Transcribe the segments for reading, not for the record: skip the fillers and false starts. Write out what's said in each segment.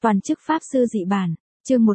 Toàn chức Pháp Sư Dị Bản, chương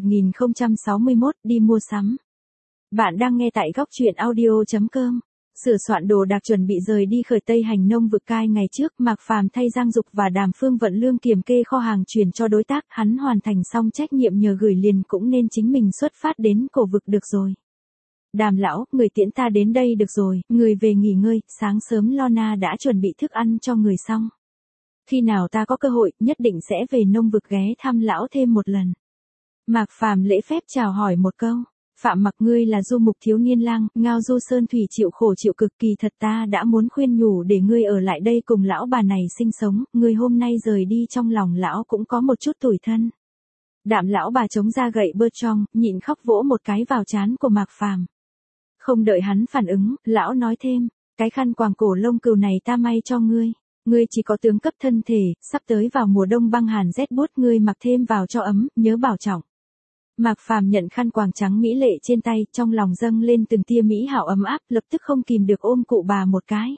1061, đi mua sắm. Bạn đang nghe tại góc truyện audio.com. Sửa soạn đồ đạc chuẩn bị rời đi khởi Tây Hành Nông vực cai ngày trước, Mạc Phàm thay Giang Dục và Đàm Phương vận lương kiểm kê kho hàng chuyển cho đối tác, hắn hoàn thành xong trách nhiệm nhờ gửi liền cũng nên chính mình xuất phát đến cổ vực được rồi. Đàm lão, người tiễn ta đến đây được rồi, người về nghỉ ngơi, sáng sớm Lorna đã chuẩn bị thức ăn cho người xong. Khi nào ta có cơ hội, nhất định sẽ về nông vực ghé thăm lão thêm một lần. Mạc Phàm lễ phép chào hỏi một câu. Phạm Mặc, ngươi là du mục thiếu niên lang, ngao du sơn thủy chịu khổ chịu cực, kỳ thật ta đã muốn khuyên nhủ để ngươi ở lại đây cùng lão bà này sinh sống, ngươi hôm nay rời đi trong lòng lão cũng có một chút tủi thân. Đạm lão bà chống ra gậy bơ trong, nhịn khóc vỗ một cái vào trán của Mạc Phàm. Không đợi hắn phản ứng, lão nói thêm, cái khăn quàng cổ lông cừu này ta may cho ngươi. Ngươi chỉ có tướng cấp thân thể, sắp tới vào mùa đông băng hàn rét buốt, ngươi mặc thêm vào cho ấm, nhớ bảo trọng. Mạc Phàm nhận khăn quàng trắng mỹ lệ trên tay, trong lòng dâng lên từng tia mỹ hảo ấm áp, lập tức không kìm được ôm cụ bà một cái.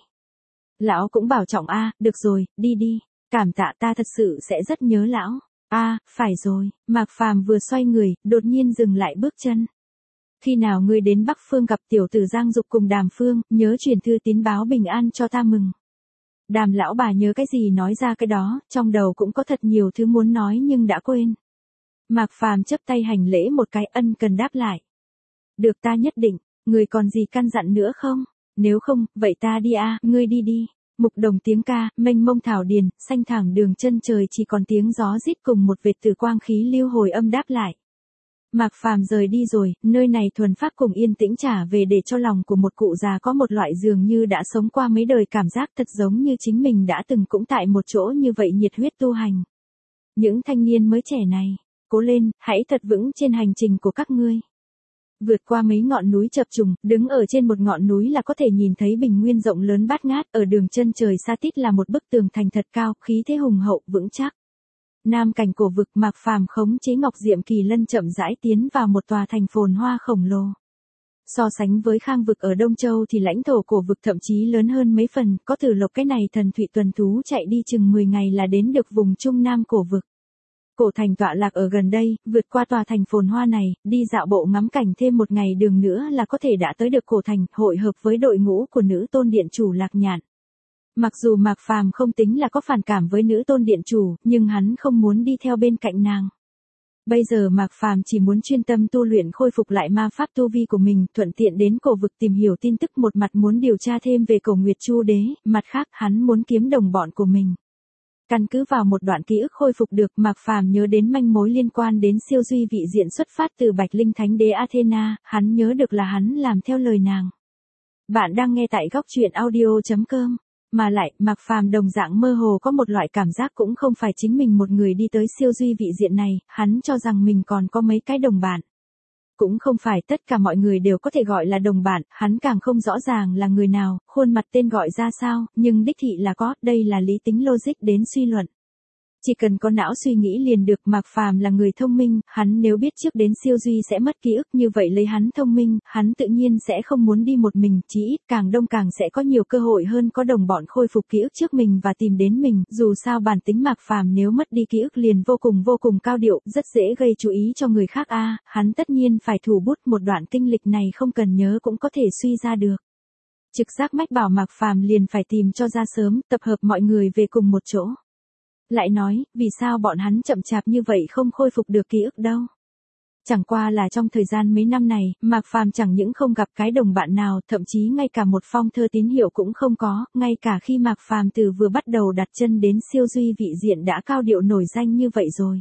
Lão cũng bảo trọng a, được rồi, đi đi, cảm tạ, ta thật sự sẽ rất nhớ lão. A, phải rồi, Mạc Phàm vừa xoay người, đột nhiên dừng lại bước chân. Khi nào ngươi đến Bắc Phương gặp tiểu tử Giang Dục cùng Đàm Phương, nhớ truyền thư tín báo bình an cho ta mừng. Đàm lão bà nhớ cái gì nói ra cái đó, trong đầu cũng có thật nhiều thứ muốn nói nhưng đã quên. Mạc Phàm chắp tay hành lễ một cái, ân cần đáp lại. Được, ta nhất định, người còn gì căn dặn nữa không? Nếu không, vậy ta đi a, ngươi đi đi. Mục đồng tiếng ca, mênh mông thảo điền, xanh thẳng đường chân trời chỉ còn tiếng gió rít cùng một vệt từ quang khí lưu hồi âm đáp lại. Mạc Phàm rời đi rồi, nơi này thuần pháp cùng yên tĩnh trả về để cho lòng của một cụ già có một loại dường như đã sống qua mấy đời cảm giác thật giống như chính mình đã từng cũng tại một chỗ như vậy nhiệt huyết tu hành. Những thanh niên mới trẻ này, cố lên, hãy thật vững trên hành trình của các ngươi. Vượt qua mấy ngọn núi chập trùng, đứng ở trên một ngọn núi là có thể nhìn thấy bình nguyên rộng lớn bát ngát, ở đường chân trời xa tít là một bức tường thành thật cao, khí thế hùng hậu, vững chắc. Nam cảnh cổ vực, Mạc Phàm khống chế Ngọc Diệm Kỳ Lân chậm rãi tiến vào một tòa thành phồn hoa khổng lồ. So sánh với Khang vực ở Đông Châu thì lãnh thổ cổ vực thậm chí lớn hơn mấy phần, có Tử Lộc cái này thần thủy tuần thú chạy đi chừng 10 ngày là đến được vùng Trung Nam cổ vực. Cổ thành tọa lạc ở gần đây, vượt qua tòa thành phồn hoa này, đi dạo bộ ngắm cảnh thêm một ngày đường nữa là có thể đã tới được cổ thành, hội hợp với đội ngũ của nữ tôn điện chủ Lạc Nhạn. Mặc dù Mạc Phàm không tính là có phản cảm với nữ tôn điện chủ, nhưng hắn không muốn đi theo bên cạnh nàng. Bây giờ Mạc Phàm chỉ muốn chuyên tâm tu luyện khôi phục lại ma pháp tu vi của mình, thuận tiện đến cổ vực tìm hiểu tin tức, một mặt muốn điều tra thêm về Cổ Nguyệt Chu Đế, mặt khác hắn muốn kiếm đồng bọn của mình. Căn cứ vào một đoạn ký ức khôi phục được, Mạc Phàm nhớ đến manh mối liên quan đến siêu duy vị diện xuất phát từ Bạch Linh Thánh Đế Athena, hắn nhớ được là hắn làm theo lời nàng. Bạn đang nghe tại góc truyện audio.com. Mà lại, Mạc Phàm đồng dạng mơ hồ có một loại cảm giác cũng không phải chính mình một người đi tới siêu duy vị diện này, hắn cho rằng mình còn có mấy cái đồng bạn. Cũng không phải tất cả mọi người đều có thể gọi là đồng bạn, hắn càng không rõ ràng là người nào, khuôn mặt tên gọi ra sao, nhưng đích thị là có, đây là lý tính logic đến suy luận. Chỉ cần có não suy nghĩ liền được. Mạc Phàm là người thông minh, hắn nếu biết trước đến siêu duy sẽ mất ký ức như vậy lấy hắn thông minh, hắn tự nhiên sẽ không muốn đi một mình, chí ít càng đông càng sẽ có nhiều cơ hội hơn có đồng bọn khôi phục ký ức trước mình và tìm đến mình, dù sao bản tính Mạc Phàm nếu mất đi ký ức liền vô cùng cao điệu, rất dễ gây chú ý cho người khác hắn tất nhiên phải thủ bút một đoạn kinh lịch này không cần nhớ cũng có thể suy ra được. Trực giác mách bảo Mạc Phàm liền phải tìm cho ra sớm, tập hợp mọi người về cùng một chỗ. Lại nói, vì sao bọn hắn chậm chạp như vậy không khôi phục được ký ức đâu? Chẳng qua là trong thời gian mấy năm này, Mạc Phàm chẳng những không gặp cái đồng bạn nào, thậm chí ngay cả một phong thơ tín hiệu cũng không có, ngay cả khi Mạc Phàm từ vừa bắt đầu đặt chân đến siêu duy vị diện đã cao điệu nổi danh như vậy rồi.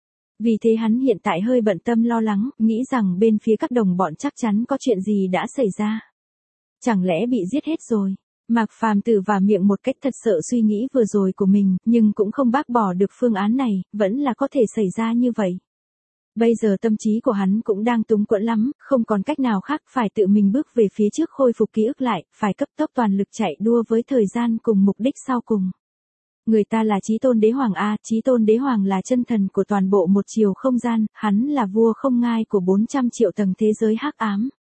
Vì thế hắn hiện tại hơi bận tâm lo lắng, nghĩ rằng bên phía các đồng bọn chắc chắn có chuyện gì đã xảy ra. Chẳng lẽ bị giết hết rồi? Mạc Phàm tự vả miệng một cách thật sợ suy nghĩ vừa rồi của mình, nhưng cũng không bác bỏ được phương án này, vẫn là có thể xảy ra như vậy. Bây giờ tâm trí của hắn cũng đang túng quẫn lắm, không còn cách nào khác, phải tự mình bước về phía trước khôi phục ký ức lại, phải cấp tốc toàn lực chạy đua với thời gian cùng mục đích sau cùng. Người ta là Chí Tôn Đế Hoàng Chí Tôn Đế Hoàng là chân thần của toàn bộ một chiều không gian, hắn là vua không ngai của 400 triệu tầng thế giới hắc ám.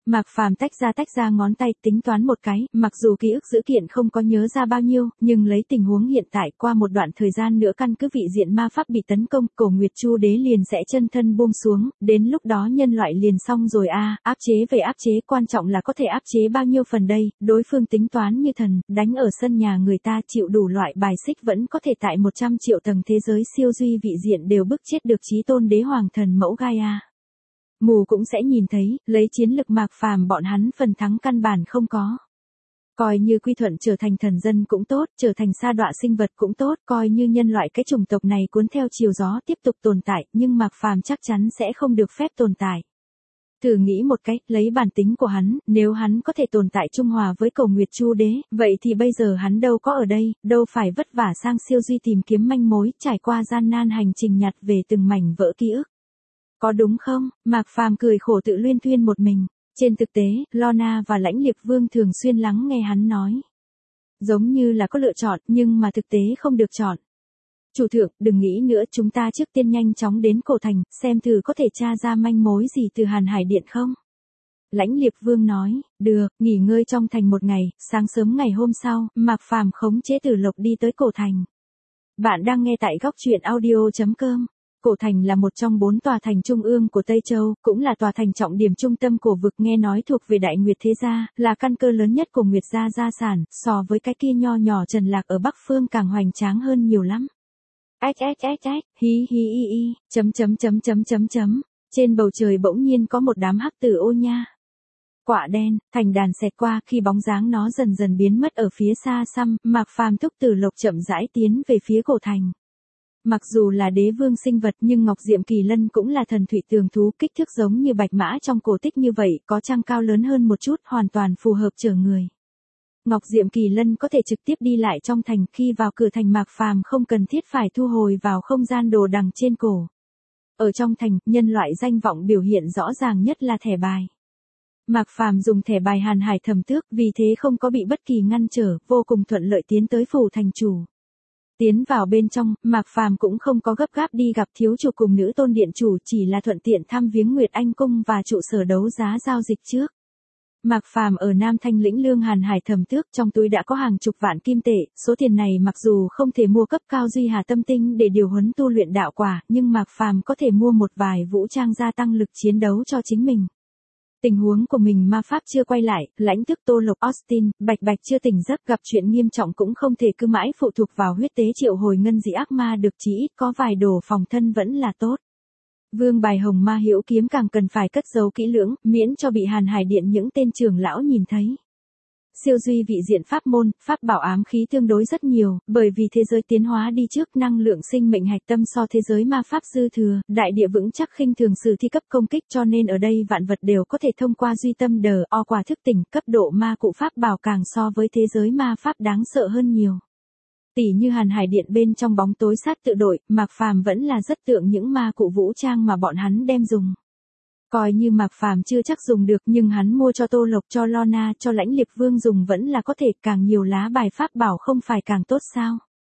Mạc Phàm tách ra ngón tay tính toán một cái, mặc dù ký ức dữ kiện không có nhớ ra bao nhiêu, nhưng lấy tình huống hiện tại qua một đoạn thời gian nữa căn cứ vị diện ma pháp bị tấn công, cổ Nguyệt Chu đế liền sẽ chân thân buông xuống, đến lúc đó nhân loại liền xong rồi áp chế về áp chế, quan trọng là có thể áp chế bao nhiêu phần đây, đối phương tính toán như thần, đánh ở sân nhà người ta chịu đủ loại bài xích vẫn có thể tại 100 triệu tầng thế giới siêu duy vị diện đều bức chết được chí tôn đế hoàng thần mẫu Gaia. Mù cũng sẽ nhìn thấy, lấy chiến lực Mạc Phàm bọn hắn phần thắng căn bản không có. Coi như quy thuận trở thành thần dân cũng tốt, trở thành sa đọa sinh vật cũng tốt, coi như nhân loại cái chủng tộc này cuốn theo chiều gió tiếp tục tồn tại, nhưng Mạc Phàm chắc chắn sẽ không được phép tồn tại. Thử nghĩ một cách, lấy bản tính của hắn, nếu hắn có thể tồn tại trung hòa với cổ Nguyệt Chu đế, vậy thì bây giờ hắn đâu có ở đây, đâu phải vất vả sang siêu duy tìm kiếm manh mối, trải qua gian nan hành trình nhặt về từng mảnh vỡ ký ức. Có đúng không? Mạc Phàm cười khổ tự luyên thuyên một mình. Trên thực tế, Lorna và Lãnh Liệt Vương thường xuyên lắng nghe hắn nói. Giống như là có lựa chọn, nhưng mà thực tế không được chọn. Chủ thượng, đừng nghĩ nữa, chúng ta trước tiên nhanh chóng đến cổ thành, xem thử có thể tra ra manh mối gì từ Hàn Hải Điện không? Lãnh Liệt Vương nói, được, nghỉ ngơi trong thành một ngày, sáng sớm ngày hôm sau, Mạc Phàm khống chế Tử Lộc đi tới cổ thành. Bạn đang nghe tại góc truyện audio.com. Cổ thành là một trong 4 tòa thành trung ương của Tây Châu, cũng là tòa thành trọng điểm trung tâm cổ vực nghe nói thuộc về Đại Nguyệt Thế Gia, là căn cơ lớn nhất của Nguyệt Gia gia sản, so với cái kia nho nhỏ Trần Lạc ở Bắc Phương càng hoành tráng hơn nhiều lắm. Hí hí y y, chấm. Trên bầu trời bỗng nhiên có một đám hắc tử ô nha. Quạ đen, thành đàn xẹt qua, khi bóng dáng nó dần dần biến mất ở phía xa xăm, Mạc Phàm thúc Tử Lộc chậm rãi tiến về phía cổ thành. Mặc dù là đế vương sinh vật nhưng Ngọc Diệm Kỳ Lân cũng là thần thủy tường thú, kích thước giống như bạch mã trong cổ tích như vậy, có trăng cao lớn hơn một chút, hoàn toàn phù hợp chở người. Ngọc Diệm Kỳ Lân có thể trực tiếp đi lại trong thành, khi vào cửa thành Mạc Phàm không cần thiết phải thu hồi vào không gian đồ đằng trên cổ. Ở trong thành, nhân loại danh vọng biểu hiện rõ ràng nhất là thẻ bài. Mạc Phàm dùng thẻ bài Hàn Hải Thẩm Tước, vì thế không có bị bất kỳ ngăn trở, vô cùng thuận lợi tiến tới phủ thành chủ. Tiến vào bên trong, Mạc Phàm cũng không có gấp gáp đi gặp thiếu chủ cùng nữ tôn điện chủ, chỉ là thuận tiện thăm viếng Nguyệt Anh cung và trụ sở đấu giá giao dịch trước. Mạc Phàm ở Nam Thanh lĩnh lương Hàn Hải Thẩm Tước, trong túi đã có hàng chục vạn kim tệ, số tiền này mặc dù không thể mua cấp cao duy hà tâm tinh để điều huấn tu luyện đạo quả, nhưng Mạc Phàm có thể mua một vài vũ trang gia tăng lực chiến đấu cho chính mình. Tình huống của mình ma pháp chưa quay lại, lãnh thức Tô Lộc Austin, Bạch chưa tỉnh giấc, gặp chuyện nghiêm trọng cũng không thể cứ mãi phụ thuộc vào huyết tế triệu hồi ngân dị ác ma được, chỉ ít có vài đồ phòng thân vẫn là tốt. Vương bài Hồng Ma Hữu kiếm càng cần phải cất giấu kỹ lưỡng, miễn cho bị Hàn Hải Điện những tên trưởng lão nhìn thấy. Siêu duy vị diện pháp môn, pháp bảo ám khí tương đối rất nhiều, bởi vì thế giới tiến hóa đi trước, năng lượng sinh mệnh hạch tâm so thế giới ma pháp dư thừa, đại địa vững chắc khinh thường sử thi cấp công kích, cho nên ở đây vạn vật đều có thể thông qua duy tâm đờ o quả thức tỉnh, cấp độ ma cụ pháp bảo càng so với thế giới ma pháp đáng sợ hơn nhiều. Tỷ như Hàn Hải Điện bên trong bóng tối sát tự đội, Mạc Phàm vẫn là rất tượng những ma cụ vũ trang mà bọn hắn đem dùng. Coi như Mạc Phàm chưa chắc dùng được, nhưng hắn mua cho Tô Lộc, cho Lorna, cho Lãnh Liệt Vương dùng vẫn là có thể, càng nhiều lá bài pháp bảo không phải càng tốt sao.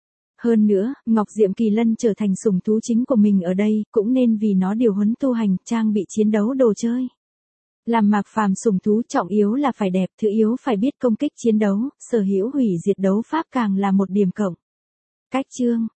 Hơn nữa, Ngọc Diệm Kỳ Lân trở thành sủng thú chính của mình ở đây, cũng nên vì nó điều huấn tu hành, trang bị chiến đấu đồ chơi. Làm Mạc Phàm sủng thú trọng yếu là phải đẹp, thứ yếu phải biết công kích chiến đấu, sở hữu hủy diệt đấu pháp càng là một điểm cộng. Cách chương,